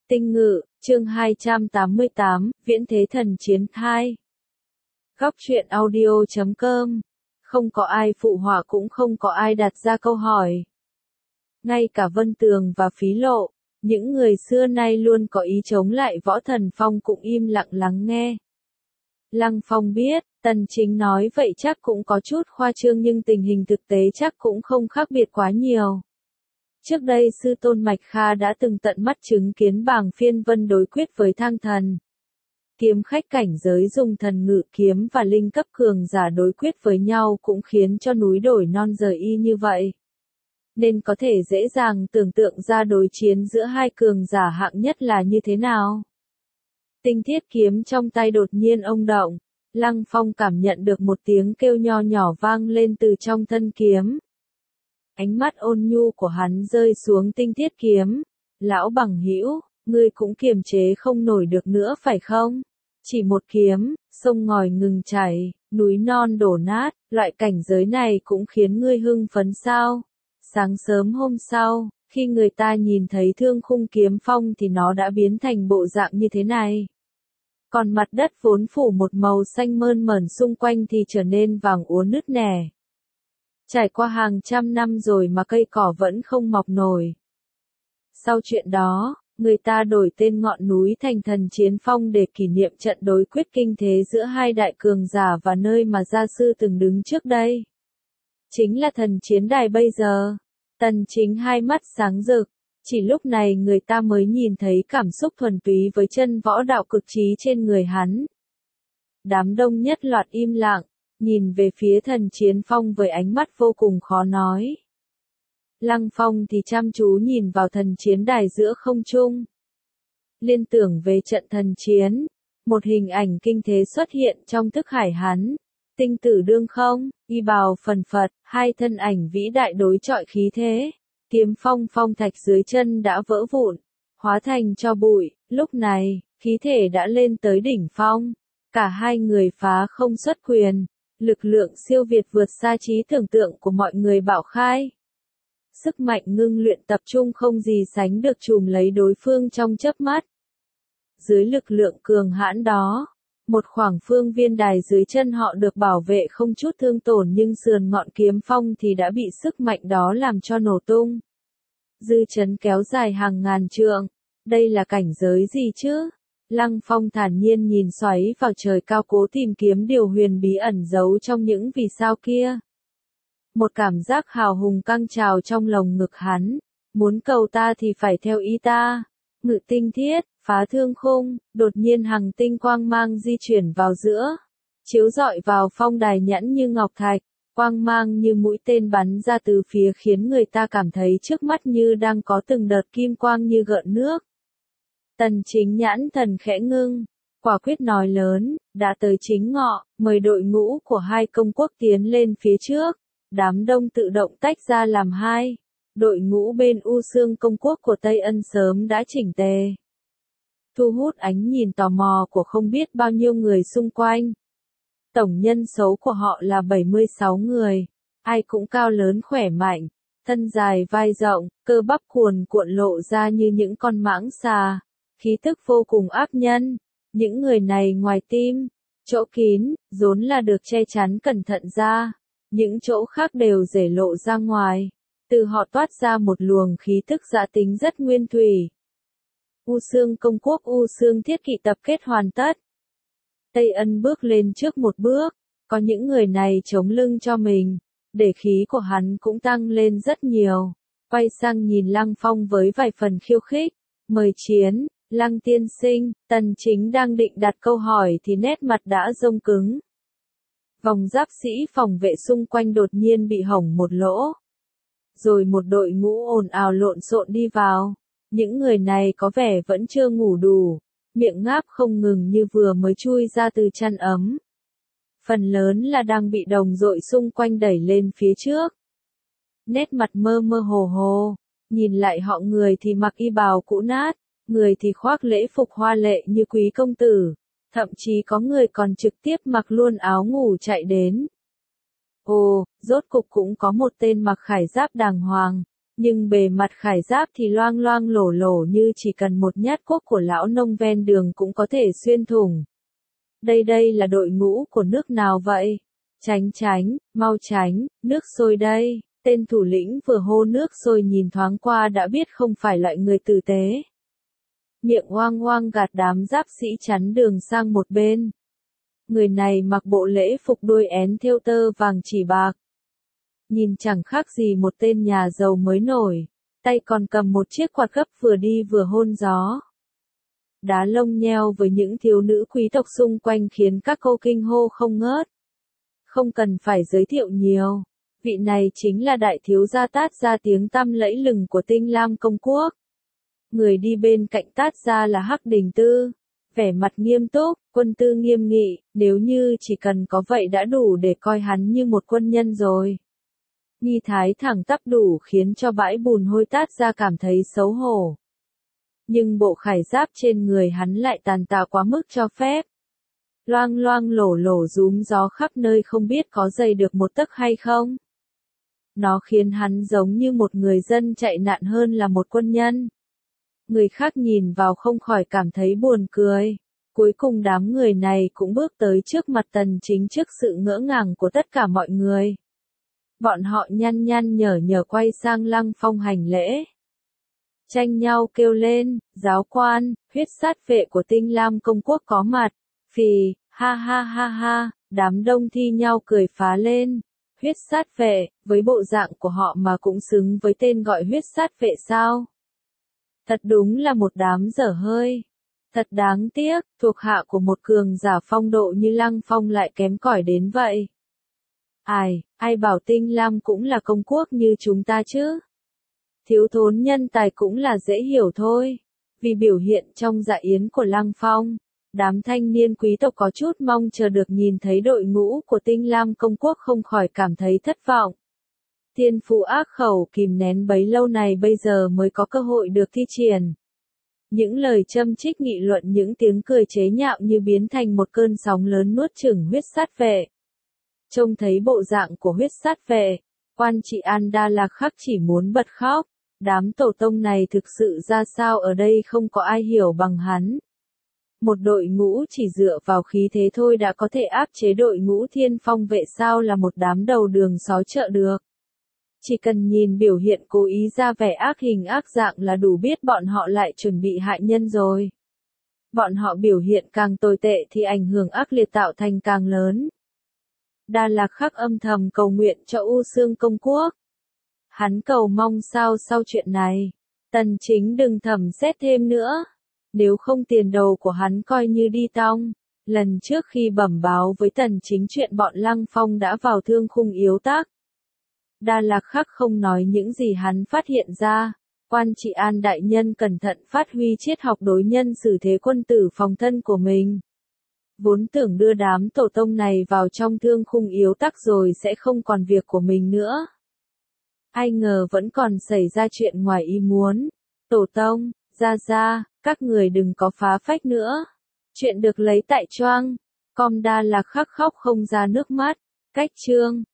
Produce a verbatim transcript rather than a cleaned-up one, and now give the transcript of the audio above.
Tinh Ngự, chương hai trăm tám mươi tám, Viễn Thế Thần Chiến hai. Góc truyện audio chấm com. Không có ai phụ họa cũng không có ai đặt ra câu hỏi. Ngay cả Vân Tường và Phí Lộ, những người xưa nay luôn có ý chống lại Võ Thần Phong cũng im lặng lắng nghe. Lăng Phong biết, Tần Chính nói vậy chắc cũng có chút khoa trương nhưng tình hình thực tế chắc cũng không khác biệt quá nhiều. Trước đây sư tôn Mạch Kha đã từng tận mắt chứng kiến Bàng Phiên Vân đối quyết với Thang Thần. Kiếm khách cảnh giới dùng thần ngự kiếm và linh cấp cường giả đối quyết với nhau cũng khiến cho núi đổi non rời y như vậy. Nên có thể dễ dàng tưởng tượng ra đối chiến giữa hai cường giả hạng nhất là như thế nào. Tinh thiết kiếm trong tay đột nhiên ông động, Lăng Phong cảm nhận được một tiếng kêu nho nhỏ vang lên từ trong thân kiếm. Ánh mắt ôn nhu của hắn rơi xuống tinh thiết kiếm. Lão bằng hữu, ngươi cũng kiềm chế không nổi được nữa phải không? Chỉ một kiếm, sông ngòi ngừng chảy, núi non đổ nát, loại cảnh giới này cũng khiến ngươi hưng phấn sao? Sáng sớm hôm sau, khi người ta nhìn thấy Thương Khung Kiếm Phong thì nó đã biến thành bộ dạng như thế này. Còn mặt đất vốn phủ một màu xanh mơn mởn xung quanh thì trở nên vàng úa nứt nẻ. Trải qua hàng trăm năm rồi mà cây cỏ vẫn không mọc nổi. Sau chuyện đó, người ta đổi tên ngọn núi thành Thần Chiến Phong để kỷ niệm trận đối quyết kinh thế giữa hai đại cường giả và nơi mà gia sư từng đứng trước đây. Chính là Thần Chiến Đài bây giờ. Tần Chính hai mắt sáng rực, chỉ lúc này người ta mới nhìn thấy cảm xúc thuần túy với chân võ đạo cực trí trên người hắn. Đám đông nhất loạt im lặng, nhìn về phía Thần Chiến Phong với ánh mắt vô cùng khó nói. Lăng Phong thì chăm chú nhìn vào Thần Chiến Đài giữa không trung. Liên tưởng về trận thần chiến, một hình ảnh kinh thế xuất hiện trong thức hải hắn. Tinh tử đương không, y bào phần phật, hai thân ảnh vĩ đại đối chọi khí thế. Kiếm phong phong thạch dưới chân đã vỡ vụn, hóa thành cho bụi, lúc này, khí thể đã lên tới đỉnh phong. Cả hai người phá không xuất quyền, lực lượng siêu việt vượt xa trí tưởng tượng của mọi người bảo khai. Sức mạnh ngưng luyện tập trung không gì sánh được trùm lấy đối phương trong chớp mắt. Dưới lực lượng cường hãn đó, một khoảng phương viên đài dưới chân họ được bảo vệ không chút thương tổn nhưng sườn ngọn kiếm phong thì đã bị sức mạnh đó làm cho nổ tung. Dư chấn kéo dài hàng ngàn trượng, đây là cảnh giới gì chứ? Lăng Phong thản nhiên nhìn xoáy vào trời cao cố tìm kiếm điều huyền bí ẩn giấu trong những vì sao kia. Một cảm giác hào hùng căng trào trong lồng ngực hắn, muốn cầu ta thì phải theo ý ta. Ngự tinh thiết, phá thương khung, đột nhiên hằng tinh quang mang di chuyển vào giữa, chiếu rọi vào phong đài nhẵn như ngọc thạch, quang mang như mũi tên bắn ra từ phía khiến người ta cảm thấy trước mắt như đang có từng đợt kim quang như gợn nước. Tần Chính nhãn thần khẽ ngưng, quả quyết nói lớn, đã tới chính ngọ, mời đội ngũ của hai công quốc tiến lên phía trước. Đám đông tự động tách ra làm hai. Đội ngũ bên U Xương công quốc của Tây Ân sớm đã chỉnh tề, thu hút ánh nhìn tò mò của không biết bao nhiêu người xung quanh. Tổng nhân số của họ là bảy mươi sáu người, ai cũng cao lớn khỏe mạnh, thân dài vai rộng, cơ bắp cuồn cuộn lộ ra như những con mãng xà, khí tức vô cùng áp nhân. Những người này ngoài tim, chỗ kín, vốn là được che chắn cẩn thận ra, những chỗ khác đều rể lộ ra ngoài. Từ họ toát ra một luồng khí tức dã tính rất nguyên thủy. U Xương công quốc U Xương thiết kỵ tập kết hoàn tất. Tây Ân bước lên trước một bước, có những người này chống lưng cho mình, để khí của hắn cũng tăng lên rất nhiều. Quay sang nhìn Lăng Phong với vài phần khiêu khích, mời chiến, Lăng tiên sinh. Tần Chính đang định đặt câu hỏi thì nét mặt đã rông cứng. Vòng giáp sĩ phòng vệ xung quanh đột nhiên bị hỏng một lỗ. Rồi một đội ngũ ồn ào lộn xộn đi vào. Những người này có vẻ vẫn chưa ngủ đủ, miệng ngáp không ngừng như vừa mới chui ra từ chăn ấm. Phần lớn là đang bị đồng đội xung quanh đẩy lên phía trước. Nét mặt mơ mơ hồ hồ, nhìn lại họ người thì mặc y bào cũ nát, người thì khoác lễ phục hoa lệ như quý công tử, thậm chí có người còn trực tiếp mặc luôn áo ngủ chạy đến. Ồ, rốt cục cũng có một tên mặc khải giáp đàng hoàng, Nhưng bề mặt khải giáp thì loang loang lổ lổ như chỉ cần một nhát cuốc của lão nông ven đường cũng có thể xuyên thủng. Đây đây là đội ngũ của nước nào vậy? Tránh tránh, mau tránh, nước sôi đây. Tên thủ lĩnh vừa hô nước sôi nhìn thoáng qua đã biết không phải loại người tử tế. Miệng oang oang gạt đám giáp sĩ chắn đường sang một bên. Người này mặc bộ lễ phục đuôi én thêu tơ vàng chỉ bạc. Nhìn chẳng khác gì một tên nhà giàu mới nổi, tay còn cầm một chiếc quạt gấp vừa đi vừa hôn gió. Đá lông nheo với những thiếu nữ quý tộc xung quanh khiến các cô kinh hô không ngớt. Không cần phải giới thiệu nhiều, vị này chính là đại thiếu gia Tát Gia tiếng tăm lẫy lừng của Tinh Lam công quốc. Người đi bên cạnh Tát Gia là Hắc Đình Tư, vẻ mặt nghiêm túc, quân tư nghiêm nghị, nếu như chỉ cần có vậy đã đủ để coi hắn như một quân nhân rồi. Nghi thái thẳng tắp đủ khiến cho bãi bùn hôi Tát Gia cảm thấy xấu hổ. Nhưng bộ khải giáp trên người hắn lại tàn tạ quá mức cho phép. Loang loang lổ lổ rúm gió khắp nơi không biết có dày được một tấc hay không. Nó khiến hắn giống như một người dân chạy nạn hơn là một quân nhân. Người khác nhìn vào không khỏi cảm thấy buồn cười. Cuối cùng đám người này cũng bước tới trước mặt Tần Chính trước sự ngỡ ngàng của tất cả mọi người. Bọn họ nhăn nhăn nhở nhở quay sang Lăng Phong hành lễ. Tranh nhau kêu lên, giáo quan, huyết sát vệ của Tinh Lam công quốc có mặt. Phì, ha ha ha ha, đám đông thi nhau cười phá lên. Huyết sát vệ, với bộ dạng của họ mà cũng xứng với tên gọi huyết sát vệ sao? Thật đúng là một đám dở hơi. Thật đáng tiếc, thuộc hạ của một cường giả phong độ như Lăng Phong lại kém cỏi đến vậy. Ai, ai bảo Tinh Lam cũng là công quốc như chúng ta chứ? Thiếu thốn nhân tài cũng là dễ hiểu thôi. Vì biểu hiện trong dạ yến của Lăng Phong, đám thanh niên quý tộc có chút mong chờ được nhìn thấy đội ngũ của Tinh Lam công quốc không khỏi cảm thấy thất vọng. Thiên phụ ác khẩu kìm nén bấy lâu này bây giờ mới có cơ hội được thi triển. Những lời châm chích nghị luận những tiếng cười chế nhạo như biến thành một cơn sóng lớn nuốt chửng huyết sát vệ. Trông thấy bộ dạng của huyết sát vệ, quan trị An Đa Lạc Khắc chỉ muốn bật khóc. Đám tổ tông này thực sự ra sao ở đây không có ai hiểu bằng hắn. Một đội ngũ chỉ dựa vào khí thế thôi đã có thể áp chế đội ngũ thiên phong vệ sao là một đám đầu đường xó chợ được. Chỉ cần nhìn biểu hiện cố ý ra vẻ ác hình ác dạng là đủ biết bọn họ lại chuẩn bị hại nhân rồi. Bọn họ biểu hiện càng tồi tệ thì ảnh hưởng ác liệt tạo thành càng lớn. Đa Lạc Khắc âm thầm cầu nguyện cho U Xương công quốc. Hắn cầu mong sao sau chuyện này, Tần Chính đừng thẩm xét thêm nữa. Nếu không tiền đồ của hắn coi như đi tong. Lần trước khi bẩm báo với Tần Chính chuyện bọn Lăng Phong đã vào thương khung yếu tác. Đa Lạc Khắc không nói những gì hắn phát hiện ra. Quan trị An đại nhân cẩn thận phát huy triết học đối nhân xử thế quân tử phòng thân của mình. Vốn tưởng đưa đám tổ tông này vào trong thương khung yếu tắc rồi sẽ không còn việc của mình nữa. Ai ngờ vẫn còn xảy ra chuyện ngoài ý muốn. Tổ tông, ra ra, các người đừng có phá phách nữa. Chuyện được lấy tại choang. Com Đa Lạc Khắc khóc không ra nước mắt. Cách chương.